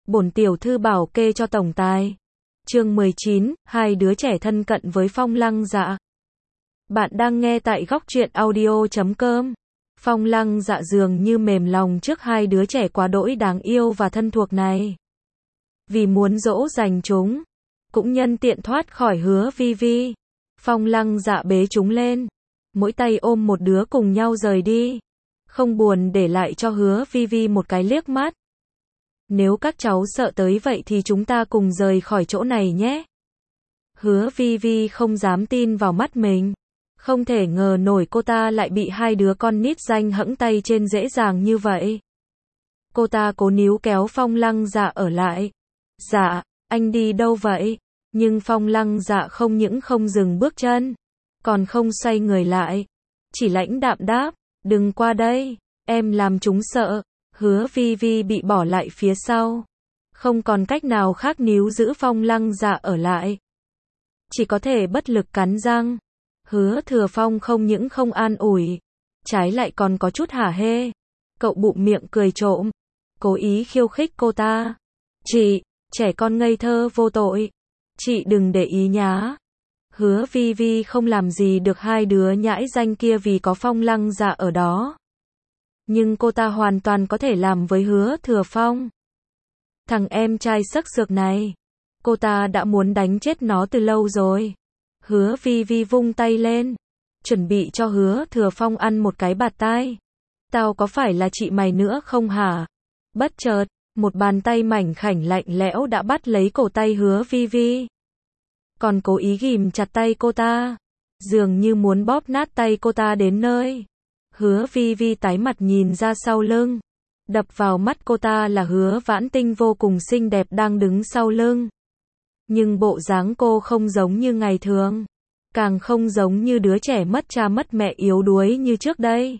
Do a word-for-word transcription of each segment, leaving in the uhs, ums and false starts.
bổn tiểu thư bảo kê cho tổng tài. Chương mười chín, hai đứa trẻ thân cận với Phong Lăng Dạ. Bạn đang nghe tại góc truyện audio chấm com. Phong Lăng Dạ dường như mềm lòng trước hai đứa trẻ quá đỗi đáng yêu và thân thuộc này. Vì muốn dỗ dành chúng, cũng nhân tiện thoát khỏi Hứa Vi Vi, Phong Lăng Dạ bế chúng lên, mỗi tay ôm một đứa cùng nhau rời đi, không buồn để lại cho Hứa Vi Vi một cái liếc mắt. Nếu các cháu sợ tới vậy thì chúng ta cùng rời khỏi chỗ này nhé. Hứa Vi Vi không dám tin vào mắt mình. Không thể ngờ nổi cô ta lại bị hai đứa con nít danh hẫng tay trên dễ dàng như vậy. Cô ta cố níu kéo Phong Lăng Dạ ở lại. Dạ, anh đi đâu vậy? Nhưng Phong Lăng Dạ không những không dừng bước chân, còn không xoay người lại. Chỉ lãnh đạm đáp, đừng qua đây, em làm chúng sợ. Hứa Vi Vi bị bỏ lại phía sau. Không còn cách nào khác níu giữ Phong Lăng Dạ ở lại. Chỉ có thể bất lực cắn răng. Hứa Thừa Phong không những không an ủi, trái lại còn có chút hả hê. Cậu bụm miệng cười trộm, cố ý khiêu khích cô ta. Chị, trẻ con ngây thơ vô tội. Chị đừng để ý nhá. Hứa Vi Vi không làm gì được hai đứa nhãi danh kia vì có Phong Lăng Dạ ở đó. Nhưng cô ta hoàn toàn có thể làm với Hứa Thừa Phong. Thằng em trai sắc sược này, cô ta đã muốn đánh chết nó từ lâu rồi. Hứa Vi Vi vung tay lên, chuẩn bị cho Hứa Thừa Phong ăn một cái bạt tai. Tao có phải là chị mày nữa không hả? Bất chợt, một bàn tay mảnh khảnh lạnh lẽo đã bắt lấy cổ tay Hứa Vi Vi. Còn cố ý ghìm chặt tay cô ta, dường như muốn bóp nát tay cô ta đến nơi. Hứa Vi Vi tái mặt nhìn ra sau lưng. Đập vào mắt cô ta là Hứa Vãn Tinh vô cùng xinh đẹp đang đứng sau lưng. Nhưng bộ dáng cô không giống như ngày thường, càng không giống như đứa trẻ mất cha mất mẹ yếu đuối như trước đây.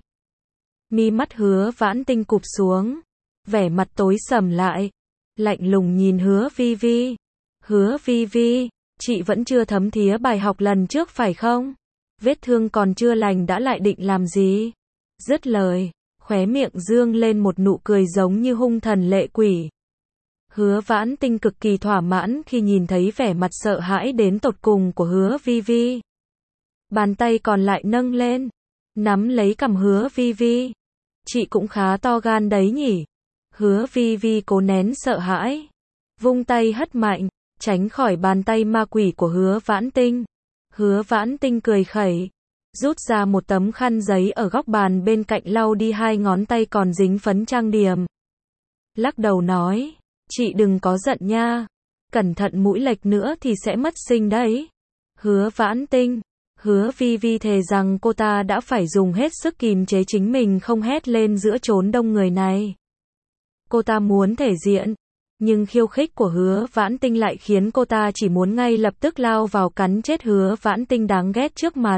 Mi mắt Hứa Vãn Tinh cụp xuống, vẻ mặt tối sầm lại, lạnh lùng nhìn Hứa Vi Vi. Hứa Vi Vi, chị vẫn chưa thấm thía bài học lần trước phải không? Vết thương còn chưa lành đã lại định làm gì? Dứt lời, khóe miệng dương lên một nụ cười giống như hung thần lệ quỷ. Hứa Vãn Tinh cực kỳ thỏa mãn khi nhìn thấy vẻ mặt sợ hãi đến tột cùng của Hứa Vi Vi. Bàn tay còn lại nâng lên, nắm lấy cằm Hứa Vi Vi. Chị cũng khá to gan đấy nhỉ? Hứa Vi Vi cố nén sợ hãi, vung tay hất mạnh, tránh khỏi bàn tay ma quỷ của Hứa Vãn Tinh. Hứa Vãn Tinh cười khẩy, rút ra một tấm khăn giấy ở góc bàn bên cạnh lau đi hai ngón tay còn dính phấn trang điểm. Lắc đầu nói, chị đừng có giận nha, cẩn thận mũi lệch nữa thì sẽ mất sinh đấy. Hứa Vãn Tinh, Hứa Vi Vi thề rằng cô ta đã phải dùng hết sức kìm chế chính mình không hét lên giữa chốn đông người này. Cô ta muốn thể diện, nhưng khiêu khích của Hứa Vãn Tinh lại khiến cô ta chỉ muốn ngay lập tức lao vào cắn chết Hứa Vãn Tinh đáng ghét trước mặt.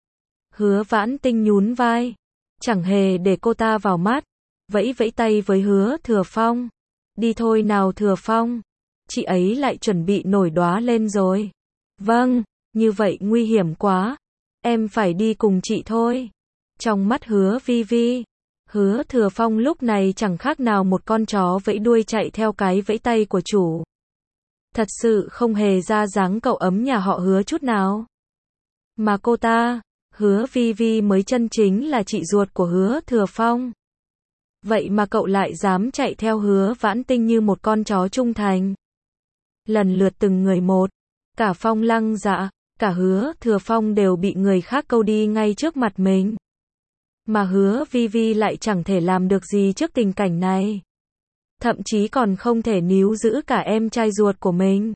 Hứa Vãn Tinh nhún vai, chẳng hề để cô ta vào mắt, vẫy vẫy tay với Hứa Thừa Phong. Đi thôi nào Thừa Phong, chị ấy lại chuẩn bị nổi đoá lên rồi. Vâng, như vậy nguy hiểm quá, em phải đi cùng chị thôi. Trong mắt Hứa Vi Vi, Hứa Thừa Phong lúc này chẳng khác nào một con chó vẫy đuôi chạy theo cái vẫy tay của chủ. Thật sự không hề ra dáng cậu ấm nhà họ Hứa chút nào. Mà cô ta, Hứa Vi Vi mới chân chính là chị ruột của Hứa Thừa Phong. Vậy mà cậu lại dám chạy theo Hứa Vãn Tinh như một con chó trung thành. Lần lượt từng người một, cả Phong Lăng Dạ, cả Hứa Thừa Phong đều bị người khác câu đi ngay trước mặt mình. Mà Hứa Vi Vi lại chẳng thể làm được gì trước tình cảnh này. Thậm chí còn không thể níu giữ cả em trai ruột của mình.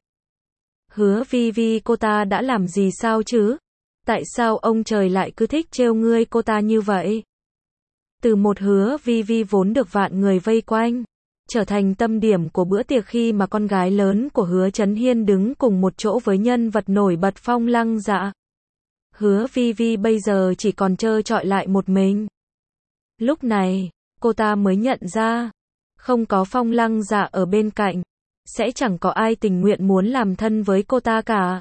Hứa Vi Vi cô ta đã làm gì sao chứ? Tại sao ông trời lại cứ thích trêu ngươi cô ta như vậy? Từ một Hứa Vi Vi vốn được vạn người vây quanh, trở thành tâm điểm của bữa tiệc khi mà con gái lớn của Hứa Chấn Hiên đứng cùng một chỗ với nhân vật nổi bật Phong Lăng Dạ. Hứa Vi Vi bây giờ chỉ còn trơ trọi lại một mình. Lúc này, cô ta mới nhận ra, không có Phong Lăng Dạ ở bên cạnh, sẽ chẳng có ai tình nguyện muốn làm thân với cô ta cả.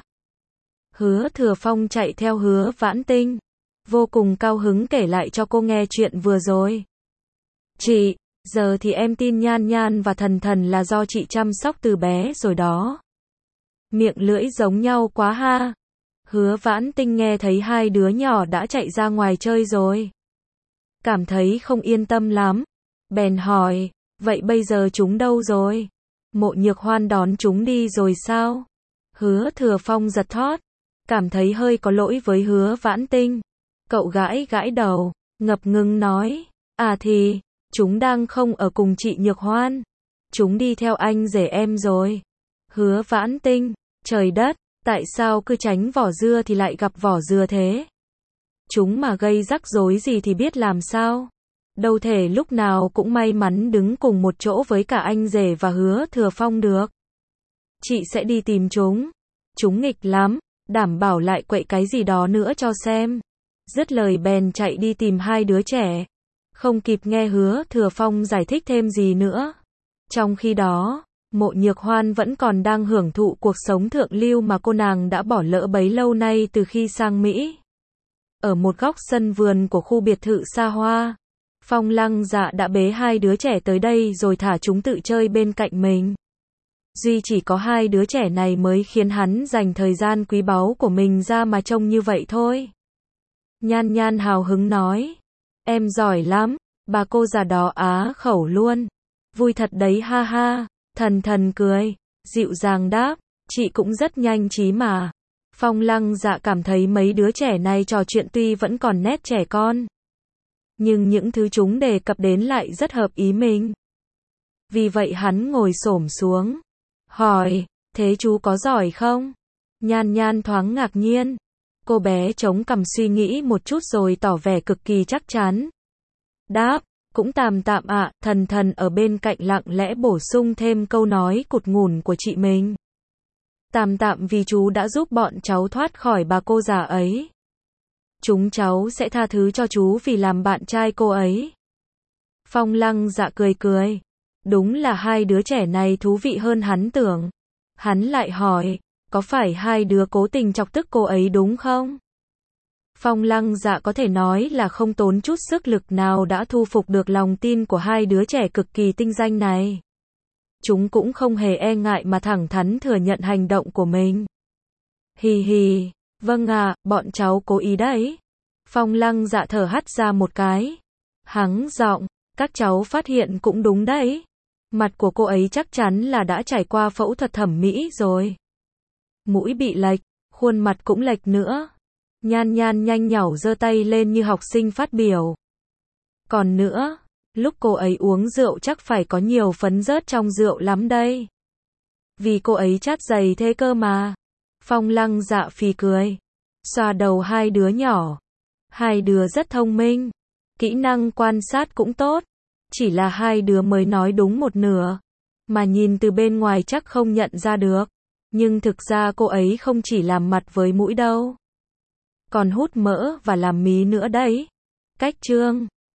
Hứa Thừa Phong chạy theo Hứa Vãn Tinh, vô cùng cao hứng kể lại cho cô nghe chuyện vừa rồi. Chị, Giờ thì em tin Nhan Nhan và Thần Thần là do chị chăm sóc từ bé rồi đó. Miệng lưỡi giống nhau quá ha. Hứa Vãn Tinh nghe thấy hai đứa nhỏ đã chạy ra ngoài chơi rồi. Cảm thấy không yên tâm lắm. Bèn hỏi, vậy bây giờ chúng đâu rồi? Mộ Nhược Hoan đón chúng đi rồi sao? Hứa Thừa Phong giật thót. Cảm thấy hơi có lỗi với Hứa Vãn Tinh. Cậu gãi gãi đầu, ngập ngừng nói, à thì, chúng đang không ở cùng chị Nhược Hoan. Chúng đi theo anh rể em rồi. Hứa Vãn Tinh, trời đất, tại sao cứ tránh vỏ dưa thì lại gặp vỏ dừa thế? Chúng mà gây rắc rối gì thì biết làm sao? Đâu thể lúc nào cũng may mắn đứng cùng một chỗ với cả anh rể và Hứa Thừa Phong được. Chị sẽ đi tìm chúng. Chúng nghịch lắm, đảm bảo lại quậy cái gì đó nữa cho xem. Dứt lời bèn chạy đi tìm hai đứa trẻ. Không kịp nghe Hứa Thừa Phong giải thích thêm gì nữa. Trong khi đó, Mộ Nhược Hoan vẫn còn đang hưởng thụ cuộc sống thượng lưu mà cô nàng đã bỏ lỡ bấy lâu nay từ khi sang Mỹ. Ở một góc sân vườn của khu biệt thự xa hoa, Phong Lăng Dạ đã bế hai đứa trẻ tới đây rồi thả chúng tự chơi bên cạnh mình. Duy chỉ có hai đứa trẻ này mới khiến hắn dành thời gian quý báu của mình ra mà trông như vậy thôi. Nhan Nhan hào hứng nói, em giỏi lắm, bà cô già đó á khẩu luôn. Vui thật đấy ha ha. Thần Thần cười, dịu dàng đáp, chị cũng rất nhanh trí mà. Phong Lăng Dạ cảm thấy mấy đứa trẻ này trò chuyện tuy vẫn còn nét trẻ con, nhưng những thứ chúng đề cập đến lại rất hợp ý mình. Vì vậy hắn ngồi xổm xuống, hỏi, thế chú có giỏi không? Nhan Nhan thoáng ngạc nhiên. Cô bé chống cằm suy nghĩ một chút rồi tỏ vẻ cực kỳ chắc chắn. Đáp, cũng tạm tạm ạ. Thần Thần ở bên cạnh lặng lẽ bổ sung thêm câu nói cụt ngủn của chị mình. Tạm tạm vì chú đã giúp bọn cháu thoát khỏi bà cô già ấy. Chúng cháu sẽ tha thứ cho chú vì làm bạn trai cô ấy. Phong Lăng Dạ cười cười. Đúng là hai đứa trẻ này thú vị hơn hắn tưởng. Hắn lại hỏi, có phải hai đứa cố tình chọc tức cô ấy đúng không? Phong Lăng Dạ có thể nói là không tốn chút sức lực nào đã thu phục được lòng tin của hai đứa trẻ cực kỳ tinh danh này. Chúng cũng không hề e ngại mà thẳng thắn thừa nhận hành động của mình. Hì hì, vâng ạ, bọn cháu cố ý đấy. Phong Lăng Dạ thở hắt ra một cái. Hắng giọng, các cháu phát hiện cũng đúng đấy. Mặt của cô ấy chắc chắn là đã trải qua phẫu thuật thẩm mỹ rồi. Mũi bị lệch, khuôn mặt cũng lệch nữa. Nhan Nhan nhanh nhảu giơ tay lên như học sinh phát biểu. Còn nữa, lúc cô ấy uống rượu chắc phải có nhiều phấn rớt trong rượu lắm đây. Vì cô ấy chát dày thế cơ mà. Phong Lăng Dạ phì cười. Xoa đầu hai đứa nhỏ. Hai đứa rất thông minh. Kỹ năng quan sát cũng tốt. Chỉ là hai đứa mới nói đúng một nửa. Mà nhìn từ bên ngoài chắc không nhận ra được. Nhưng thực ra cô ấy không chỉ làm mặt với mũi đâu. Còn hút mỡ và làm mí nữa đấy. Cách chương